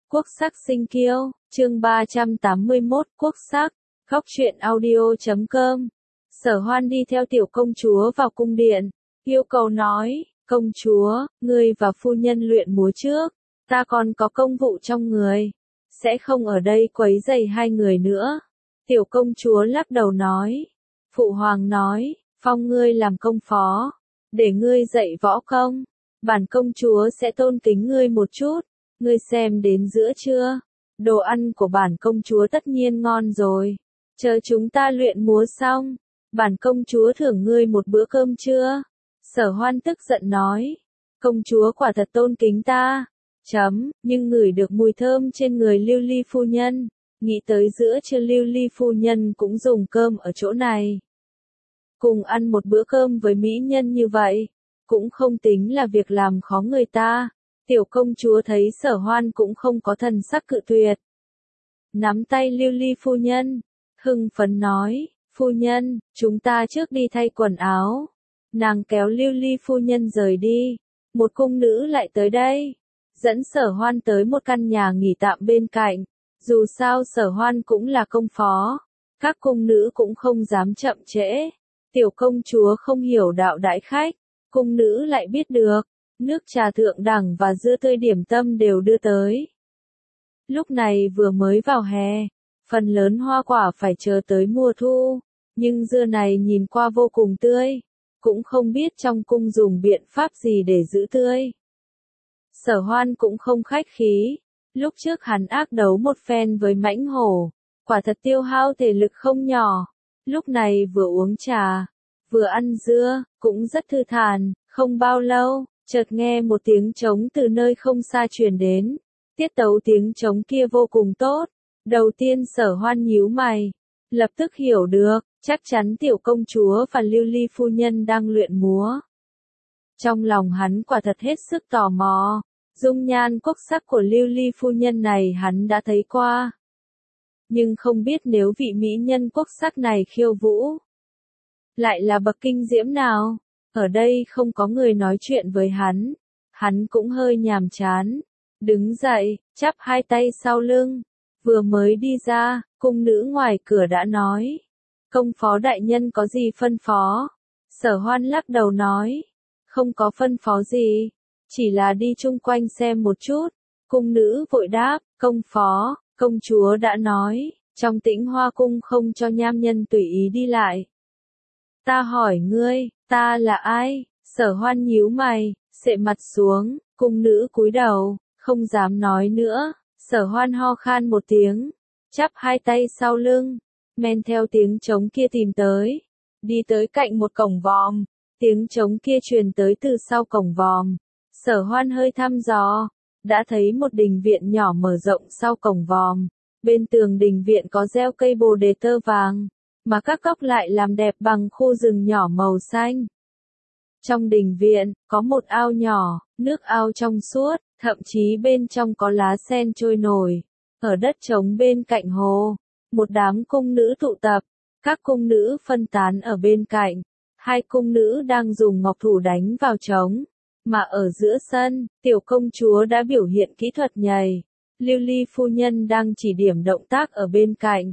Quốc sắc sinh kiêu, chương 381, quốc sắc, khóc truyện audio.com. Sở Hoan đi theo tiểu công chúa vào cung điện, yêu cầu nói, công chúa, ngươi và phu nhân luyện múa trước, ta còn có công vụ trong người, sẽ không ở đây quấy rầy hai người nữa. Tiểu công chúa lắc đầu nói, phụ hoàng nói, phong ngươi làm công phó, để ngươi dạy võ công, bản công chúa sẽ tôn kính ngươi một chút. Ngươi xem đến giữa chưa? Đồ ăn của bản công chúa tất nhiên ngon rồi. Chờ chúng ta luyện múa xong, bản công chúa thưởng ngươi một bữa cơm trưa. Sở Hoan tức giận nói, công chúa quả thật tôn kính ta. Nhưng ngửi được mùi thơm trên người Lưu Ly phu nhân, nghĩ tới giữa trưa Lưu Ly phu nhân cũng dùng cơm ở chỗ này. Cùng ăn một bữa cơm với mỹ nhân như vậy, cũng không tính là việc làm khó người ta. Tiểu công chúa thấy Sở Hoan cũng không có thần sắc cự tuyệt. Nắm tay Lưu Ly phu nhân, hưng phấn nói, phu nhân, chúng ta trước đi thay quần áo. Nàng kéo Lưu Ly phu nhân rời đi, một cung nữ lại tới đây, dẫn Sở Hoan tới một căn nhà nghỉ tạm bên cạnh. Dù sao Sở Hoan cũng là công phó, các cung nữ cũng không dám chậm trễ. Tiểu công chúa không hiểu đạo đãi khách, cung nữ lại biết được. Nước trà thượng đẳng và dưa tươi điểm tâm đều đưa tới. Lúc này vừa mới vào hè, phần lớn hoa quả phải chờ tới mùa thu, nhưng dưa này nhìn qua vô cùng tươi, cũng không biết trong cung dùng biện pháp gì để giữ tươi. Sở Hoan cũng không khách khí, lúc trước hắn ác đấu một phen với mãnh hổ, quả thật tiêu hao thể lực không nhỏ, lúc này vừa uống trà, vừa ăn dưa, cũng rất thư thản, không bao lâu. Chợt nghe một tiếng trống từ nơi không xa truyền đến, tiết tấu tiếng trống kia vô cùng tốt. Đầu tiên Sở Hoan nhíu mày, lập tức hiểu được, chắc chắn tiểu công chúa và Lưu Ly phu nhân đang luyện múa. Trong lòng hắn quả thật hết sức tò mò, dung nhan quốc sắc của Lưu Ly phu nhân này hắn đã thấy qua. Nhưng không biết nếu vị mỹ nhân quốc sắc này khiêu vũ, lại là bậc kinh diễm nào. Ở đây không có người nói chuyện với hắn cũng hơi nhàm chán, đứng dậy, chắp hai tay sau lưng, vừa mới đi ra, cung nữ ngoài cửa đã nói, công phó đại nhân có gì phân phó? Sở Hoan lắc đầu nói, không có phân phó gì, chỉ là đi chung quanh xem một chút. Cung nữ vội đáp, công phó, công chúa đã nói, trong Tĩnh Hoa cung không cho nham nhân tùy ý đi lại. Ta hỏi ngươi, ta là ai? Sở Hoan nhíu mày, xệ mặt xuống, cung nữ cúi đầu, không dám nói nữa. Sở Hoan ho khan một tiếng, chắp hai tay sau lưng, men theo tiếng trống kia tìm tới, đi tới cạnh một cổng vòm. Tiếng trống kia truyền tới từ sau cổng vòm. Sở Hoan hơi thăm dò, đã thấy một đình viện nhỏ mở rộng sau cổng vòm. Bên tường đình viện có gieo cây bồ đề tơ vàng, mà các góc lại làm đẹp bằng khu rừng nhỏ màu xanh. Trong đình viện, có một ao nhỏ, nước ao trong suốt, thậm chí bên trong có lá sen trôi nổi. Ở đất trống bên cạnh hồ, một đám cung nữ tụ tập, các cung nữ phân tán ở bên cạnh. Hai cung nữ đang dùng ngọc thủ đánh vào trống, mà ở giữa sân, tiểu công chúa đã biểu hiện kỹ thuật nhảy. Lưu Ly phu nhân đang chỉ điểm động tác ở bên cạnh.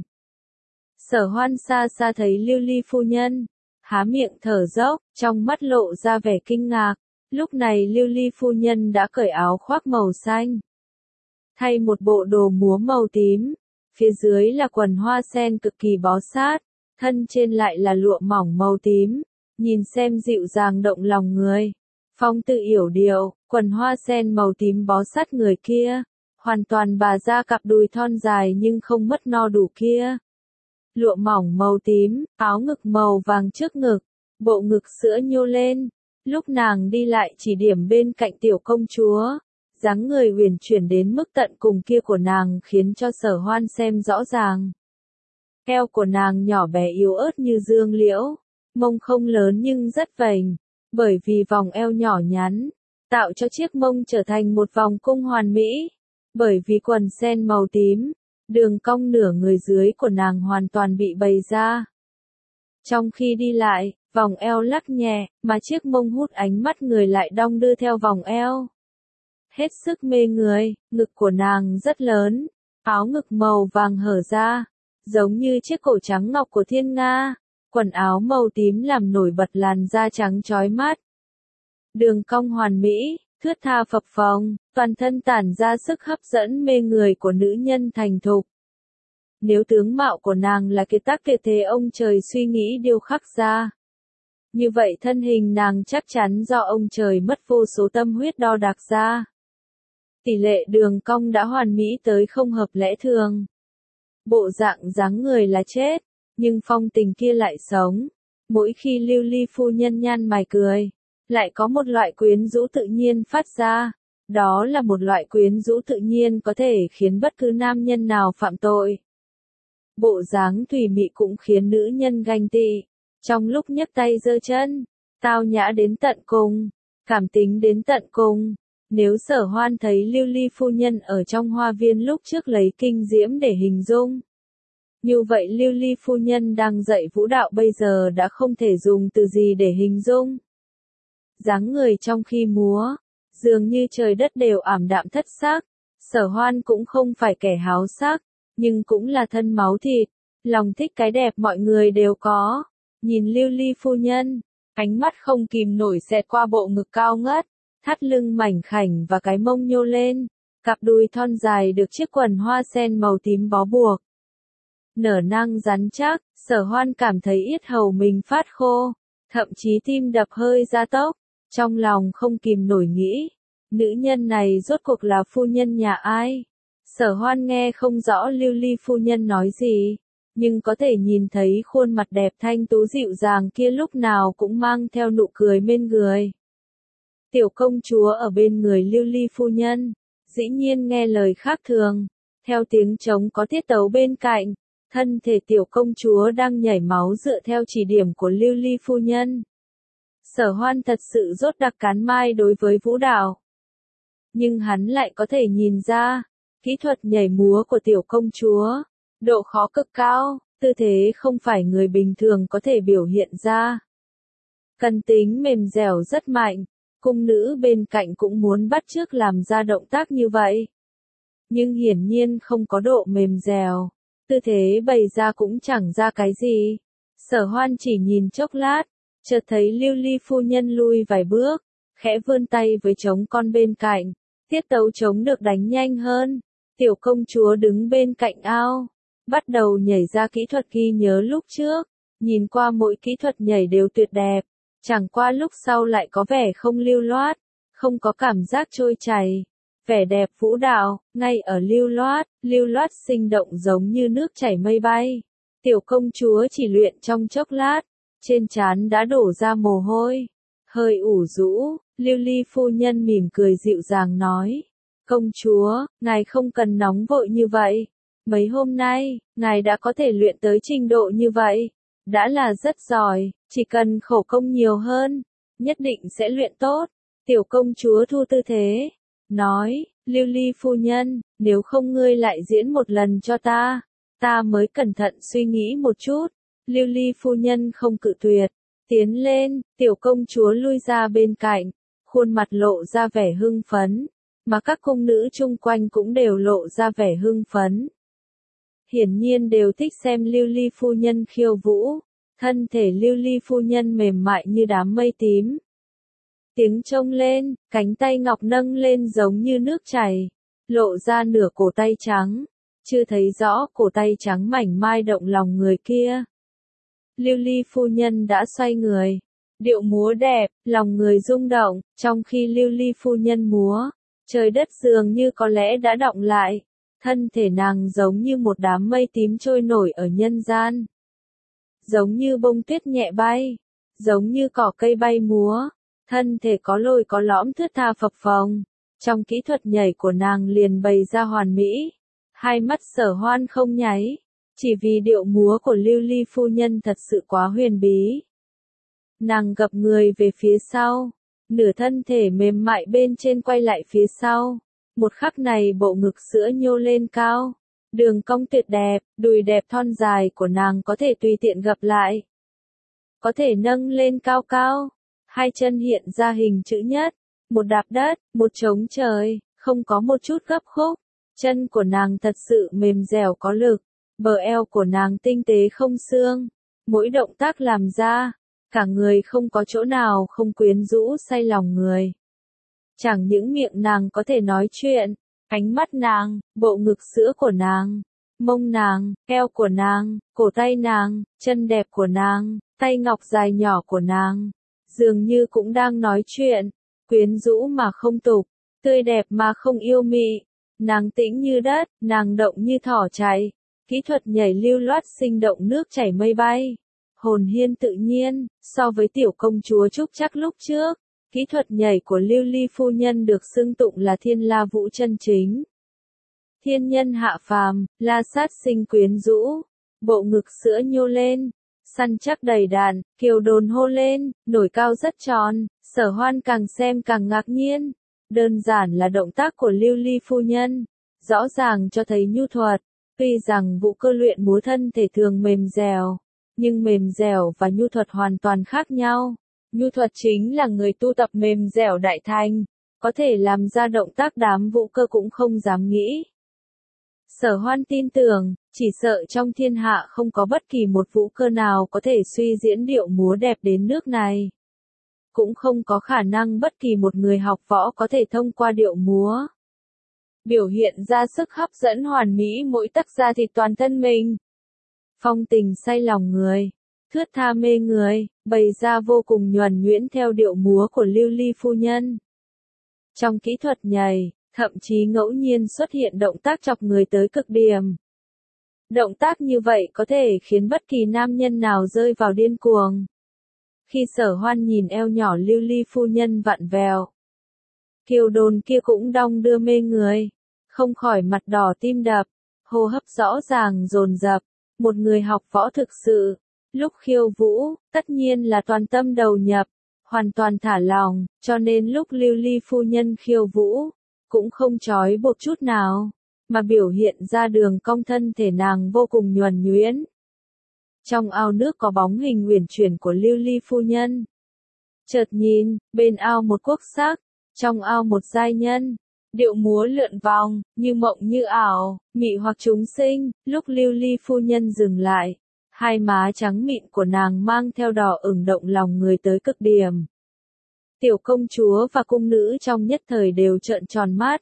Sở Hoan xa xa thấy Lưu Ly phu nhân, há miệng thở dốc, trong mắt lộ ra vẻ kinh ngạc. Lúc này Lưu Ly phu nhân đã cởi áo khoác màu xanh, thay một bộ đồ múa màu tím, phía dưới là quần hoa sen cực kỳ bó sát, thân trên lại là lụa mỏng màu tím, nhìn xem dịu dàng động lòng người. Phong tự yểu điệu, quần hoa sen màu tím bó sát người kia, hoàn toàn bà ra cặp đùi thon dài nhưng không mất no đủ kia. Lụa mỏng màu tím, áo ngực màu vàng trước ngực, bộ ngực sữa nhô lên. Lúc nàng đi lại chỉ điểm bên cạnh tiểu công chúa, dáng người uyển chuyển đến mức tận cùng kia của nàng khiến cho Sở Hoan xem rõ ràng. Eo của nàng nhỏ bé yếu ớt như dương liễu, mông không lớn nhưng rất vành, bởi vì vòng eo nhỏ nhắn, tạo cho chiếc mông trở thành một vòng cung hoàn mỹ. Bởi vì quần sen màu tím, đường cong nửa người dưới của nàng hoàn toàn bị bày ra. Trong khi đi lại, vòng eo lắc nhẹ, mà chiếc mông hút ánh mắt người lại đong đưa theo vòng eo. hết sức mê người, ngực của nàng rất lớn, áo ngực màu vàng hở ra, giống như chiếc cổ trắng ngọc của thiên nga, quần áo màu tím làm nổi bật làn da trắng chói mắt. Đường cong hoàn mỹ, thướt tha phập phồng, toàn thân tản ra sức hấp dẫn mê người của nữ nhân thành thục. Nếu tướng mạo của nàng là kiệt tác tuyệt thế ông trời suy nghĩ điêu khắc ra, như vậy thân hình nàng chắc chắn do ông trời mất vô số tâm huyết đo đạc ra. Tỷ lệ đường cong đã hoàn mỹ tới không hợp lẽ thường. Bộ dạng dáng người là chết, nhưng phong tình kia lại sống. Mỗi khi Lưu Ly phu nhân nhăn mày cười, lại có một loại quyến rũ tự nhiên phát ra. Đó là một loại quyến rũ tự nhiên có thể khiến bất cứ nam nhân nào phạm tội. Bộ dáng thùy mị cũng khiến nữ nhân ganh tị. Trong lúc nhấc tay giơ chân, tao nhã đến tận cùng, cảm tính đến tận cùng. Nếu Sở Hoan thấy Lưu Ly phu nhân ở trong hoa viên lúc trước lấy kinh diễm để hình dung, như vậy Lưu Ly phu nhân đang dạy vũ đạo bây giờ đã không thể dùng từ gì để hình dung. Dáng người trong khi múa, dường như trời đất đều ảm đạm thất sắc. Sở Hoan cũng không phải kẻ háo sắc, nhưng cũng là thân máu thịt, lòng thích cái đẹp mọi người đều có. Nhìn Lưu Ly phu nhân, ánh mắt không kìm nổi xẹt qua bộ ngực cao ngất, thắt lưng mảnh khảnh và cái mông nhô lên, cặp đùi thon dài được chiếc quần hoa sen màu tím bó buộc. Nở nang rắn chắc, Sở Hoan cảm thấy yết hầu mình phát khô, thậm chí tim đập hơi gia tốc, trong lòng không kìm nổi nghĩ, nữ nhân này rốt cuộc là phu nhân nhà ai? Sở Hoan nghe không rõ Lưu Ly phu nhân nói gì, nhưng có thể nhìn thấy khuôn mặt đẹp thanh tú dịu dàng kia lúc nào cũng mang theo nụ cười mên người. Tiểu công chúa ở bên người Lưu Ly phu nhân, dĩ nhiên nghe lời khác thường, theo tiếng trống có tiết tấu bên cạnh, thân thể tiểu công chúa đang nhảy máu dựa theo chỉ điểm của Lưu Ly phu nhân. Sở Hoan thật sự rốt đặc cán mai đối với vũ đạo. Nhưng hắn lại có thể nhìn ra, kỹ thuật nhảy múa của tiểu công chúa, độ khó cực cao, tư thế không phải người bình thường có thể biểu hiện ra. Cần tính mềm dẻo rất mạnh, cung nữ bên cạnh cũng muốn bắt chước làm ra động tác như vậy. Nhưng hiển nhiên không có độ mềm dẻo, tư thế bày ra cũng chẳng ra cái gì. Sở Hoan chỉ nhìn chốc lát, chợt thấy Lưu Ly phu nhân lui vài bước, khẽ vươn tay với trống con bên cạnh, tiết tấu trống được đánh nhanh hơn. Tiểu công chúa đứng bên cạnh ao, bắt đầu nhảy ra kỹ thuật ghi nhớ lúc trước, nhìn qua mỗi kỹ thuật nhảy đều tuyệt đẹp, chẳng qua lúc sau lại có vẻ không lưu loát, không có cảm giác trôi chảy. Vẻ đẹp vũ đạo, ngay ở lưu loát sinh động giống như nước chảy mây bay. Tiểu công chúa chỉ luyện trong chốc lát, trên trán đã đổ ra mồ hôi, hơi ủ rũ. Lưu Ly phu nhân mỉm cười dịu dàng nói, công chúa, ngài không cần nóng vội như vậy. Mấy hôm nay, ngài đã có thể luyện tới trình độ như vậy, đã là rất giỏi, chỉ cần khổ công nhiều hơn, nhất định sẽ luyện tốt. Tiểu công chúa thu tư thế, nói, Lưu Ly phu nhân, nếu không ngươi lại diễn một lần cho ta mới cẩn thận suy nghĩ một chút. Lưu Ly phu nhân không cự tuyệt, tiến lên, tiểu công chúa lui ra bên cạnh, khuôn mặt lộ ra vẻ hưng phấn, mà các cung nữ chung quanh cũng đều lộ ra vẻ hưng phấn. Hiển nhiên đều thích xem Lưu Ly phu nhân khiêu vũ, thân thể Lưu Ly phu nhân mềm mại như đám mây tím. Tiếng trông lên, cánh tay ngọc nâng lên giống như nước chảy, lộ ra nửa cổ tay trắng, chưa thấy rõ cổ tay trắng mảnh mai động lòng người kia. Lưu Ly phu nhân đã xoay người, điệu múa đẹp, lòng người rung động, trong khi Lưu Ly phu nhân múa, trời đất dường như có lẽ đã động lại, thân thể nàng giống như một đám mây tím trôi nổi ở nhân gian. Giống như bông tuyết nhẹ bay, giống như cỏ cây bay múa, thân thể có lồi có lõm thướt tha phập phồng, trong kỹ thuật nhảy của nàng liền bày ra hoàn mỹ. Hai mắt Sở Hoan không nháy, chỉ vì điệu múa của Lưu Ly phu nhân thật sự quá huyền bí. Nàng gập người về phía sau, nửa thân thể mềm mại bên trên quay lại phía sau, một khắc này bộ ngực sữa nhô lên cao, đường cong tuyệt đẹp, đùi đẹp thon dài của nàng có thể tùy tiện gập lại, có thể nâng lên cao cao, hai chân hiện ra hình chữ nhất, một đạp đất, một trống trời, không có một chút gấp khúc. Chân của nàng thật sự mềm dẻo có lực, bờ eo của nàng tinh tế không xương, mỗi động tác làm ra, cả người không có chỗ nào không quyến rũ say lòng người. Chẳng những miệng nàng có thể nói chuyện, ánh mắt nàng, bộ ngực sữa của nàng, mông nàng, eo của nàng, cổ tay nàng, chân đẹp của nàng, tay ngọc dài nhỏ của nàng, dường như cũng đang nói chuyện, quyến rũ mà không tục, tươi đẹp mà không yêu mị. Nàng tĩnh như đất, nàng động như thỏ chạy, kỹ thuật nhảy lưu loát sinh động nước chảy mây bay, hồn hiên tự nhiên. So với tiểu công chúa Trúc Trắc lúc trước, kỹ thuật nhảy của Lưu Ly phu nhân được xưng tụng là thiên la vũ chân chính. Thiên nhân hạ phàm, la sát sinh quyến rũ, bộ ngực sữa nhô lên, săn chắc đầy đặn, kiều đồn hô lên, nổi cao rất tròn. Sở Hoan càng xem càng ngạc nhiên. Đơn giản là động tác của Lưu Ly phu nhân, rõ ràng cho thấy nhu thuật. Tuy rằng vũ cơ luyện múa thân thể thường mềm dẻo, nhưng mềm dẻo và nhu thuật hoàn toàn khác nhau. Nhu thuật chính là người tu tập mềm dẻo đại thành, có thể làm ra động tác đám vũ cơ cũng không dám nghĩ. Sở Hoan tin tưởng, chỉ sợ trong thiên hạ không có bất kỳ một vũ cơ nào có thể suy diễn điệu múa đẹp đến nước này. Cũng không có khả năng bất kỳ một người học võ có thể thông qua điệu múa biểu hiện ra sức hấp dẫn hoàn mỹ mỗi tấc da thịt toàn thân mình. Phong tình say lòng người, thướt tha mê người, bày ra vô cùng nhuần nhuyễn theo điệu múa của Lưu Ly phu nhân. Trong kỹ thuật nhảy, thậm chí ngẫu nhiên xuất hiện động tác chọc người tới cực điểm. Động tác như vậy có thể khiến bất kỳ nam nhân nào rơi vào điên cuồng. Khi Sở Hoan nhìn eo nhỏ Lưu Ly phu nhân vặn vẹo, kiều đồn kia cũng đong đưa mê người, không khỏi mặt đỏ tim đập, hô hấp rõ ràng dồn dập. Một người học võ thực sự, lúc khiêu vũ, tất nhiên là toàn tâm đầu nhập, hoàn toàn thả lòng, cho nên lúc Lưu Ly phu nhân khiêu vũ, cũng không trói buộc chút nào, mà biểu hiện ra đường cong thân thể nàng vô cùng nhuần nhuyễn. Trong ao nước có bóng hình uyển chuyển của Lưu Ly phu nhân. Chợt nhìn, bên ao một quốc sắc, trong ao một giai nhân, điệu múa lượn vòng, như mộng như ảo, mị hoặc chúng sinh. Lúc Lưu Ly phu nhân dừng lại, hai má trắng mịn của nàng mang theo đỏ ửng động lòng người tới cực điểm. Tiểu công chúa và cung nữ trong nhất thời đều trợn tròn mắt,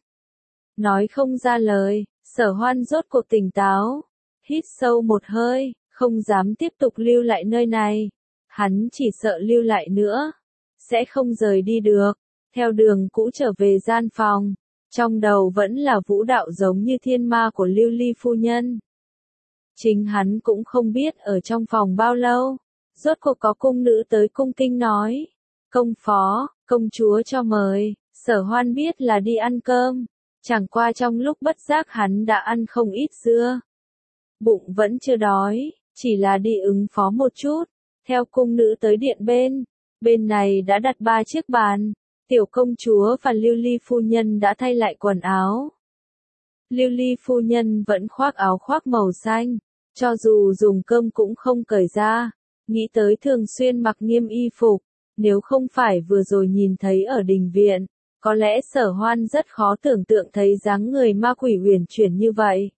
nói không ra lời. Sở Hoan rốt cuộc tỉnh táo, hít sâu một hơi, không dám tiếp tục lưu lại nơi này. Hắn chỉ sợ lưu lại nữa, sẽ không rời đi được. Theo đường cũ trở về gian phòng, trong đầu vẫn là vũ đạo giống như thiên ma của Lưu Ly phu nhân. Chính hắn cũng không biết ở trong phòng bao lâu, rốt cuộc có cung nữ tới cung kinh nói, công phó, công chúa cho mời. Sở Hoan biết là đi ăn cơm, chẳng qua trong lúc bất giác hắn đã ăn không ít dưa. Bụng vẫn chưa đói, chỉ là đi ứng phó một chút. Theo cung nữ tới điện bên này đã đặt 3 chiếc bàn. Tiểu công chúa và Lưu Ly phu nhân đã thay lại quần áo. Lưu Ly phu nhân vẫn khoác áo khoác màu xanh, cho dù dùng cơm cũng không cởi ra, nghĩ tới thường xuyên mặc nghiêm y phục, nếu không phải vừa rồi nhìn thấy ở đình viện, có lẽ Sở Hoan rất khó tưởng tượng thấy dáng người ma quỷ uyển chuyển như vậy.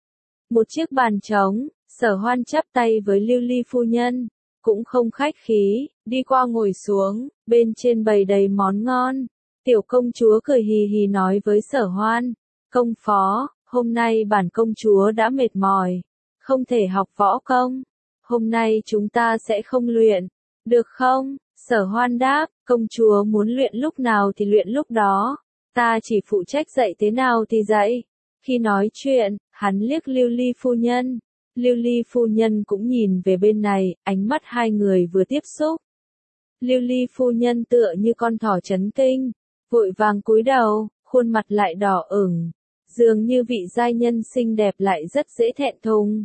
Một chiếc bàn trống, Sở Hoan chắp tay với Lưu Ly phu nhân, cũng không khách khí, đi qua ngồi xuống, bên trên bày đầy món ngon. Tiểu công chúa cười hì hì nói với Sở Hoan, công phó, hôm nay bản công chúa đã mệt mỏi, không thể học võ công, hôm nay chúng ta sẽ không luyện, được không? Sở Hoan đáp, công chúa muốn luyện lúc nào thì luyện lúc đó, ta chỉ phụ trách dạy thế nào thì dạy. Khi nói chuyện, hắn liếc Lưu Ly phu nhân. Lưu Ly phu nhân cũng nhìn về bên này, ánh mắt hai người vừa tiếp xúc. Lưu Ly phu nhân tựa như con thỏ chấn kinh, vội vàng cúi đầu, khuôn mặt lại đỏ ửng, dường như vị giai nhân xinh đẹp lại rất dễ thẹn thùng.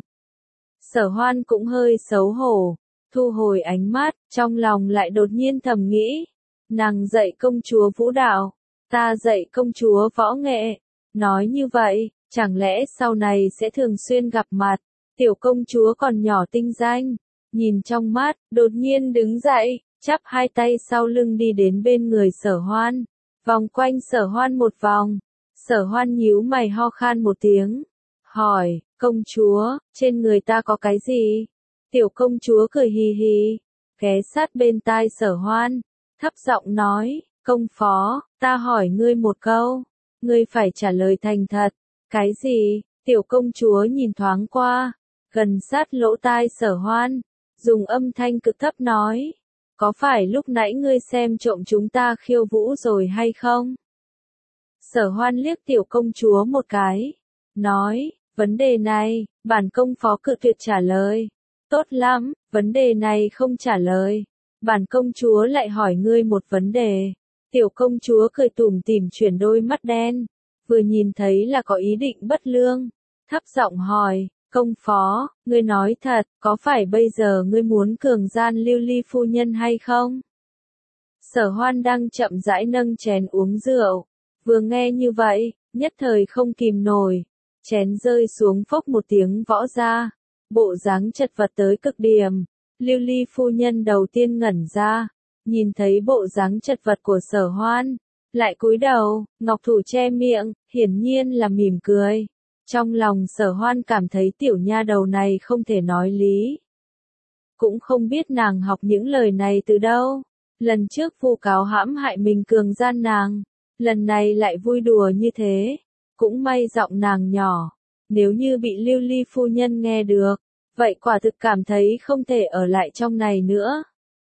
Sở Hoan cũng hơi xấu hổ, thu hồi ánh mắt, trong lòng lại đột nhiên thầm nghĩ, nàng dạy công chúa vũ đạo, ta dạy công chúa võ nghệ. Nói như vậy, chẳng lẽ sau này sẽ thường xuyên gặp mặt? Tiểu công chúa còn nhỏ tinh danh, nhìn trong mắt, đột nhiên đứng dậy, chắp hai tay sau lưng đi đến bên người Sở Hoan, vòng quanh Sở Hoan một vòng. Sở Hoan nhíu mày ho khan một tiếng, hỏi, công chúa, trên người ta có cái gì? Tiểu công chúa cười hì hì, ghé sát bên tai Sở Hoan, thấp giọng nói, công phó, ta hỏi ngươi một câu, ngươi phải trả lời thành thật. Cái gì? Tiểu công chúa nhìn thoáng qua, gần sát lỗ tai Sở Hoan, dùng âm thanh cực thấp nói, có phải lúc nãy ngươi xem trộm chúng ta khiêu vũ rồi hay không? Sở Hoan liếc tiểu công chúa một cái, nói, vấn đề này, bản công phó cự tuyệt trả lời. Tốt lắm, vấn đề này không trả lời. Bản công chúa lại hỏi ngươi một vấn đề. Tiểu công chúa cười tủm tỉm chuyển đôi mắt đen, vừa nhìn thấy là có ý định bất lương, thấp giọng hỏi, công phó, ngươi nói thật, có phải bây giờ ngươi muốn cường gian Lưu Ly phu nhân hay không? Sở Hoan đang chậm rãi nâng chén uống rượu, vừa nghe như vậy, nhất thời không kìm nổi, chén rơi xuống phốc một tiếng võ ra, bộ dáng chật vật tới cực điểm. Lưu Ly phu nhân đầu tiên ngẩn ra, nhìn thấy bộ dáng chật vật của Sở Hoan, lại cúi đầu, ngọc thủ che miệng, hiển nhiên là mỉm cười. Trong lòng Sở Hoan cảm thấy tiểu nha đầu này không thể nói lý. Cũng không biết nàng học những lời này từ đâu. Lần trước vu cáo hãm hại mình cường gian nàng, lần này lại vui đùa như thế. Cũng may giọng nàng nhỏ, nếu như bị Lưu Ly phu nhân nghe được, vậy quả thực cảm thấy không thể ở lại trong này nữa.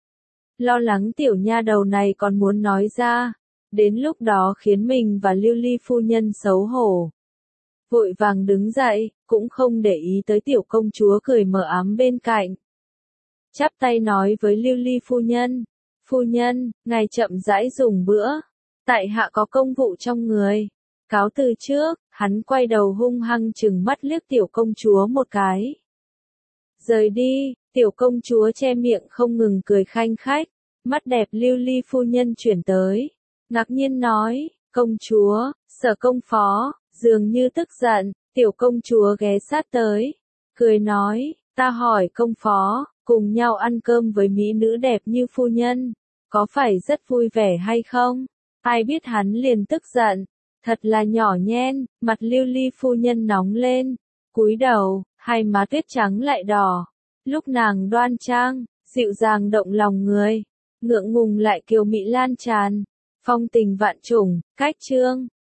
Lo lắng tiểu nha đầu này còn muốn nói ra, đến lúc đó khiến mình và Lưu Ly phu nhân xấu hổ. Vội vàng đứng dậy, cũng không để ý tới tiểu công chúa cười mờ ám bên cạnh. Chắp tay nói với Lưu Ly phu nhân, ngài chậm rãi dùng bữa, tại hạ có công vụ trong người. Cáo từ trước, hắn quay đầu hung hăng trừng mắt liếc tiểu công chúa một cái. Rời đi, tiểu công chúa che miệng không ngừng cười khanh khách, mắt đẹp Lưu Ly phu nhân chuyển tới, ngạc nhiên nói, công chúa, Sở công phó, dường như tức giận, tiểu công chúa ghé sát tới, cười nói, ta hỏi công phó, cùng nhau ăn cơm với mỹ nữ đẹp như phu nhân, có phải rất vui vẻ hay không? Ai biết hắn liền tức giận, thật là nhỏ nhen, mặt Lưu Ly phu nhân nóng lên, cúi đầu, hai má tuyết trắng lại đỏ, lúc nàng đoan trang, dịu dàng động lòng người, ngượng ngùng lại kiều mị lan tràn, phong tình vạn trùng, cách chương.